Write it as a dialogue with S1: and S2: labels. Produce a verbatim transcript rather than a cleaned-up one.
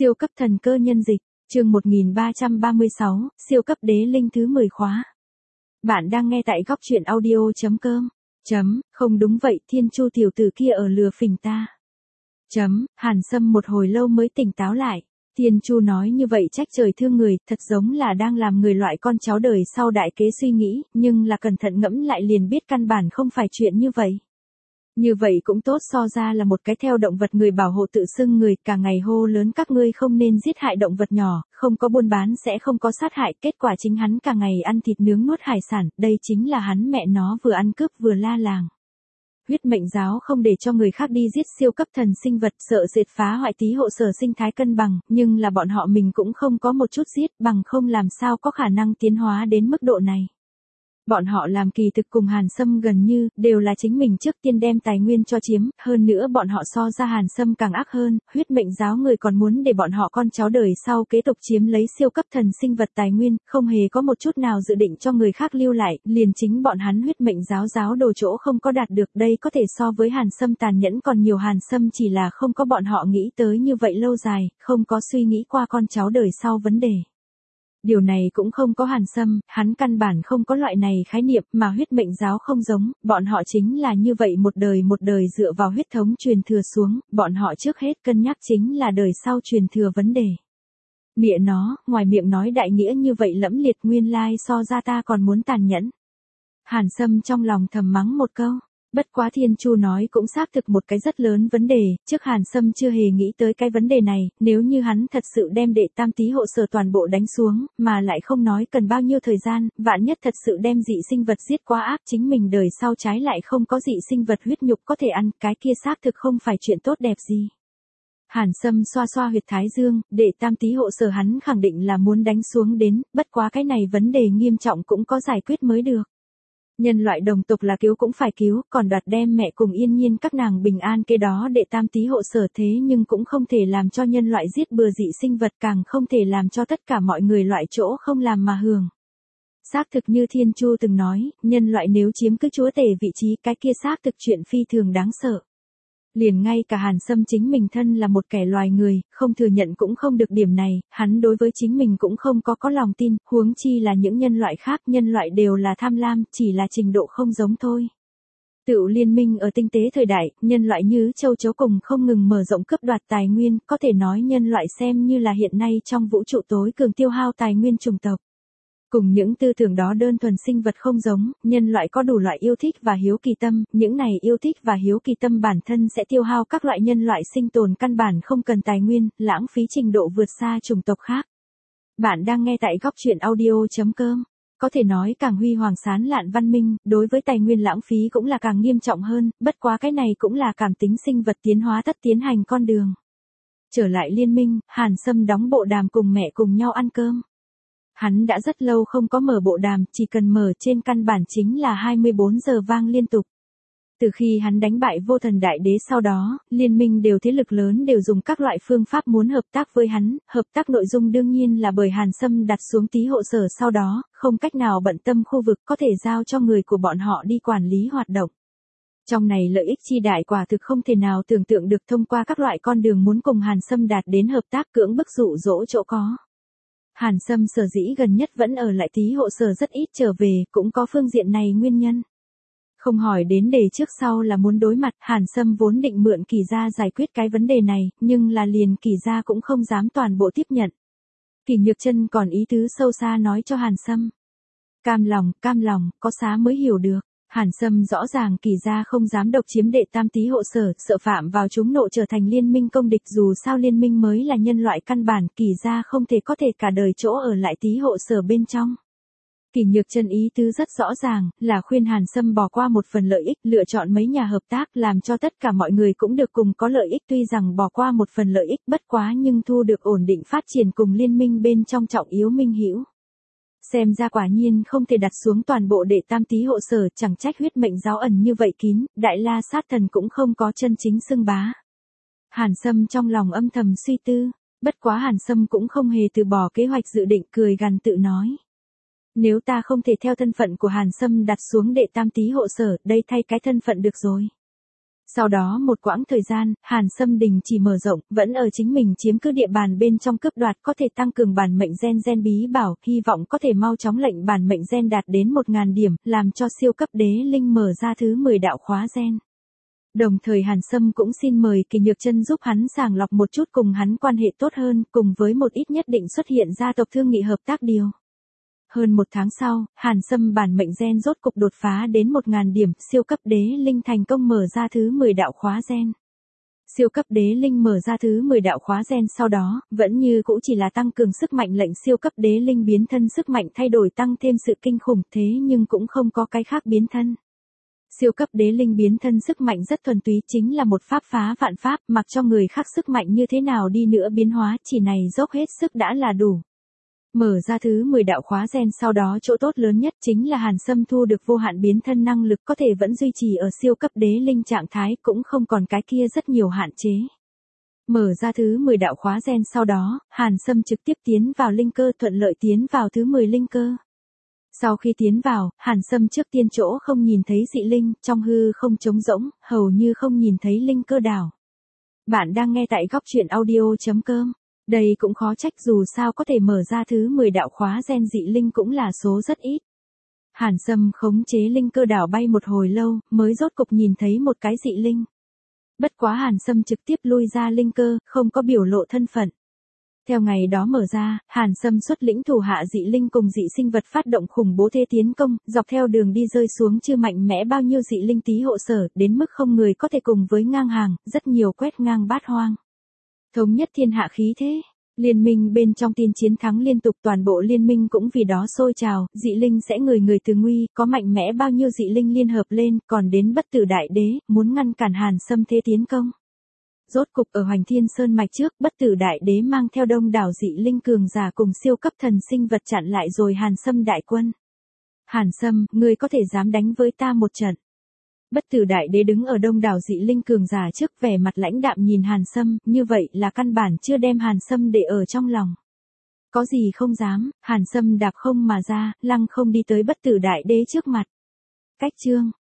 S1: Siêu cấp thần cơ nhân dịch, chương một nghìn ba trăm ba mươi sáu, siêu cấp đế linh thứ mười khóa. Bạn đang nghe tại góc truyện audio.com. Chấm, không đúng vậy, Thiên Chu tiểu tử kia ở lừa phỉnh ta. Chấm, Hàn Sâm một hồi lâu mới tỉnh táo lại. Thiên Chu nói như vậy trách trời thương người, thật giống là đang làm người loại con cháu đời sau đại kế suy nghĩ, nhưng là cẩn thận ngẫm lại liền biết căn bản không phải chuyện như vậy. Như vậy cũng tốt, so ra là một cái theo động vật người bảo hộ tự xưng người, cả ngày hô lớn các ngươi không nên giết hại động vật nhỏ, không có buôn bán sẽ không có sát hại, kết quả chính hắn cả ngày ăn thịt nướng nuốt hải sản, đây chính là hắn mẹ nó vừa ăn cướp vừa la làng. Huyết mệnh giáo không để cho người khác đi giết siêu cấp thần sinh vật, sợ diệt phá hoại tí hộ sở sinh thái cân bằng, nhưng là bọn họ mình cũng không có một chút giết, bằng không làm sao có khả năng tiến hóa đến mức độ này. Bọn họ làm kỳ thực cùng Hàn Sâm gần như, đều là chính mình trước tiên đem tài nguyên cho chiếm, hơn nữa bọn họ so ra Hàn Sâm càng ác hơn, huyết mệnh giáo người còn muốn để bọn họ con cháu đời sau kế tục chiếm lấy siêu cấp thần sinh vật tài nguyên, không hề có một chút nào dự định cho người khác lưu lại, liền chính bọn hắn huyết mệnh giáo giáo đồ chỗ không có đạt được, đây có thể so với Hàn Sâm tàn nhẫn còn nhiều. Hàn Sâm chỉ là không có bọn họ nghĩ tới như vậy lâu dài, không có suy nghĩ qua con cháu đời sau vấn đề. Điều này cũng không có Hàn Sâm, hắn căn bản không có loại này khái niệm, mà huyết mệnh giáo không giống, bọn họ chính là như vậy một đời một đời dựa vào huyết thống truyền thừa xuống, bọn họ trước hết cân nhắc chính là đời sau truyền thừa vấn đề. Mẹ nó, ngoài miệng nói đại nghĩa như vậy lẫm liệt, nguyên lai so ra ta còn muốn tàn nhẫn. Hàn Sâm trong lòng thầm mắng một câu. Bất quá Thiên Chu nói cũng xác thực một cái rất lớn vấn đề, trước Hàn Sâm chưa hề nghĩ tới cái vấn đề này, nếu như hắn thật sự đem đệ tam tí hộ sở toàn bộ đánh xuống, mà lại không nói cần bao nhiêu thời gian, vạn nhất thật sự đem dị sinh vật giết quá ác, chính mình đời sau trái lại không có dị sinh vật huyết nhục có thể ăn, cái kia xác thực không phải chuyện tốt đẹp gì. Hàn Sâm xoa xoa huyệt thái dương, đệ tam tí hộ sở hắn khẳng định là muốn đánh xuống đến, bất quá cái này vấn đề nghiêm trọng cũng có giải quyết mới được. Nhân loại đồng tộc là cứu cũng phải cứu, còn đoạt đem mẹ cùng Yên Nhiên các nàng bình an cái đó đệ tam tí hộ sở, thế nhưng cũng không thể làm cho nhân loại giết bừa dị sinh vật, càng không thể làm cho tất cả mọi người loại chỗ không làm mà hưởng. Xác thực như Thiên Chu từng nói, nhân loại nếu chiếm cứ chúa tể vị trí, cái kia xác thực chuyện phi thường đáng sợ. Liền ngay cả Hàn Sâm chính mình thân là một kẻ loài người, không thừa nhận cũng không được điểm này, hắn đối với chính mình cũng không có có lòng tin, huống chi là những nhân loại khác, nhân loại đều là tham lam, chỉ là trình độ không giống thôi. Tựu liên minh ở tinh tế thời đại, nhân loại như châu chấu cùng không ngừng mở rộng cướp đoạt tài nguyên, có thể nói nhân loại xem như là hiện nay trong vũ trụ tối cường tiêu hao tài nguyên chủng tộc. Cùng những tư tưởng đó đơn thuần sinh vật không giống, nhân loại có đủ loại yêu thích và hiếu kỳ tâm, những này yêu thích và hiếu kỳ tâm bản thân sẽ tiêu hao các loại nhân loại sinh tồn căn bản không cần tài nguyên, lãng phí trình độ vượt xa chủng tộc khác. Bạn đang nghe tại góc truyện audio.com. Có thể nói càng huy hoàng sáng lạn văn minh, đối với tài nguyên lãng phí cũng là càng nghiêm trọng hơn, bất quá cái này cũng là cảm tính sinh vật tiến hóa tất tiến hành con đường. Trở lại liên minh, Hàn Sâm đóng bộ đàm cùng mẹ cùng nhau ăn cơm. Hắn đã rất lâu không có mở bộ đàm, chỉ cần mở trên căn bản chính là hai mươi bốn giờ vang liên tục. Từ khi hắn đánh bại vô thần đại đế sau đó, liên minh đều thế lực lớn đều dùng các loại phương pháp muốn hợp tác với hắn, hợp tác nội dung đương nhiên là bởi Hàn Sâm đặt xuống tí hộ sở sau đó, không cách nào bận tâm khu vực có thể giao cho người của bọn họ đi quản lý hoạt động. Trong này lợi ích chi đại quả thực không thể nào tưởng tượng được, thông qua các loại con đường muốn cùng Hàn Sâm đạt đến hợp tác cưỡng bức dụ dỗ chỗ có. Hàn Sâm sở dĩ gần nhất vẫn ở lại tí hộ sở rất ít trở về, cũng có phương diện này nguyên nhân. Không hỏi đến đề trước sau là muốn đối mặt, Hàn Sâm vốn định mượn Kỳ gia giải quyết cái vấn đề này, nhưng là liền Kỳ gia cũng không dám toàn bộ tiếp nhận. Kỳ Nhược Chân còn ý tứ sâu xa nói cho Hàn Sâm. Cam lòng, cam lòng, có xá mới hiểu được. Hàn Sâm rõ ràng Kỳ gia không dám độc chiếm đệ tam tí hộ sở, sợ phạm vào chúng nộ trở thành liên minh công địch, dù sao liên minh mới là nhân loại căn bản, Kỳ gia không thể có thể cả đời chỗ ở lại tí hộ sở bên trong. Kỳ Nhược Chân ý tứ rất rõ ràng, là khuyên Hàn Sâm bỏ qua một phần lợi ích, lựa chọn mấy nhà hợp tác, làm cho tất cả mọi người cũng được cùng có lợi ích, tuy rằng bỏ qua một phần lợi ích bất quá nhưng thu được ổn định phát triển cùng liên minh bên trong trọng yếu minh hữu. Xem ra quả nhiên không thể đặt xuống toàn bộ đệ tam tí hộ sở, chẳng trách huyết mệnh giáo ẩn như vậy kín, đại la sát thần cũng không có chân chính xưng bá. Hàn Sâm trong lòng âm thầm suy tư, bất quá Hàn Sâm cũng không hề từ bỏ kế hoạch dự định, cười gằn tự nói. Nếu ta không thể theo thân phận của Hàn Sâm đặt xuống đệ tam tí hộ sở, đây thay cái thân phận được rồi. Sau đó một quãng thời gian, Hàn Sâm đình chỉ mở rộng, vẫn ở chính mình chiếm cứ địa bàn bên trong cướp đoạt, có thể tăng cường bản mệnh gen gen bí bảo, hy vọng có thể mau chóng lệnh bản mệnh gen đạt đến một nghìn điểm, làm cho siêu cấp đế linh mở ra thứ mười đạo khóa gen. Đồng thời Hàn Sâm cũng xin mời Kỳ Nhược Chân giúp hắn sàng lọc một chút cùng hắn quan hệ tốt hơn, cùng với một ít nhất định xuất hiện gia tộc thương nghị hợp tác điều. Hơn một tháng sau, Hàn Sâm bản mệnh gen rốt cục đột phá đến một nghìn điểm, siêu cấp đế linh thành công mở ra thứ mười đạo khóa gen. Siêu cấp đế linh mở ra thứ mười đạo khóa gen sau đó, vẫn như cũ chỉ là tăng cường sức mạnh lệnh siêu cấp đế linh biến thân sức mạnh thay đổi tăng thêm sự kinh khủng thế nhưng cũng không có cái khác biến thân. Siêu cấp đế linh biến thân sức mạnh rất thuần túy chính là một pháp phá vạn pháp, mặc cho người khác sức mạnh như thế nào đi nữa biến hóa chỉ này dốc hết sức đã là đủ. Mở ra thứ mười đạo khóa gen sau đó chỗ tốt lớn nhất chính là Hàn Sâm thu được vô hạn biến thân năng lực có thể vẫn duy trì ở siêu cấp đế linh trạng thái cũng không còn cái kia rất nhiều hạn chế. Mở ra thứ mười đạo khóa gen sau đó, Hàn Sâm trực tiếp tiến vào linh cơ thuận lợi tiến vào thứ mười linh cơ. Sau khi tiến vào, Hàn Sâm trước tiên chỗ không nhìn thấy dị linh, trong hư không trống rỗng, hầu như không nhìn thấy linh cơ đảo. Bạn đang nghe tại góc truyện audio chấm com. Đây cũng khó trách dù sao có thể mở ra thứ mười đạo khóa gen dị linh cũng là số rất ít. Hàn Sâm khống chế linh cơ đảo bay một hồi lâu, mới rốt cục nhìn thấy một cái dị linh. Bất quá Hàn Sâm trực tiếp lui ra linh cơ, không có biểu lộ thân phận. Theo ngày đó mở ra, Hàn Sâm xuất lĩnh thủ hạ dị linh cùng dị sinh vật phát động khủng bố thế tiến công, dọc theo đường đi rơi xuống chưa mạnh mẽ bao nhiêu dị linh tí hộ sở, đến mức không người có thể cùng với ngang hàng, rất nhiều quét ngang bát hoang. Thống nhất thiên hạ khí thế, liên minh bên trong tin chiến thắng liên tục toàn bộ liên minh cũng vì đó sôi trào, dị linh sẽ người người từ nguy, có mạnh mẽ bao nhiêu dị linh liên hợp lên, còn đến bất tử đại đế, muốn ngăn cản Hàn Sâm thế tiến công. Rốt cục ở Hoành Thiên Sơn mạch trước, bất tử đại đế mang theo đông đảo dị linh cường giả cùng siêu cấp thần sinh vật chặn lại rồi Hàn Sâm đại quân. Hàn Sâm, ngươi có thể dám đánh với ta một trận. Bất tử đại đế đứng ở đông đảo dị linh cường giả trước vẻ mặt lãnh đạm nhìn Hàn Sâm, như vậy là căn bản chưa đem Hàn Sâm để ở trong lòng. Có gì không dám, Hàn Sâm đạp không mà ra, lăng không đi tới bất tử đại đế trước mặt. Cách chương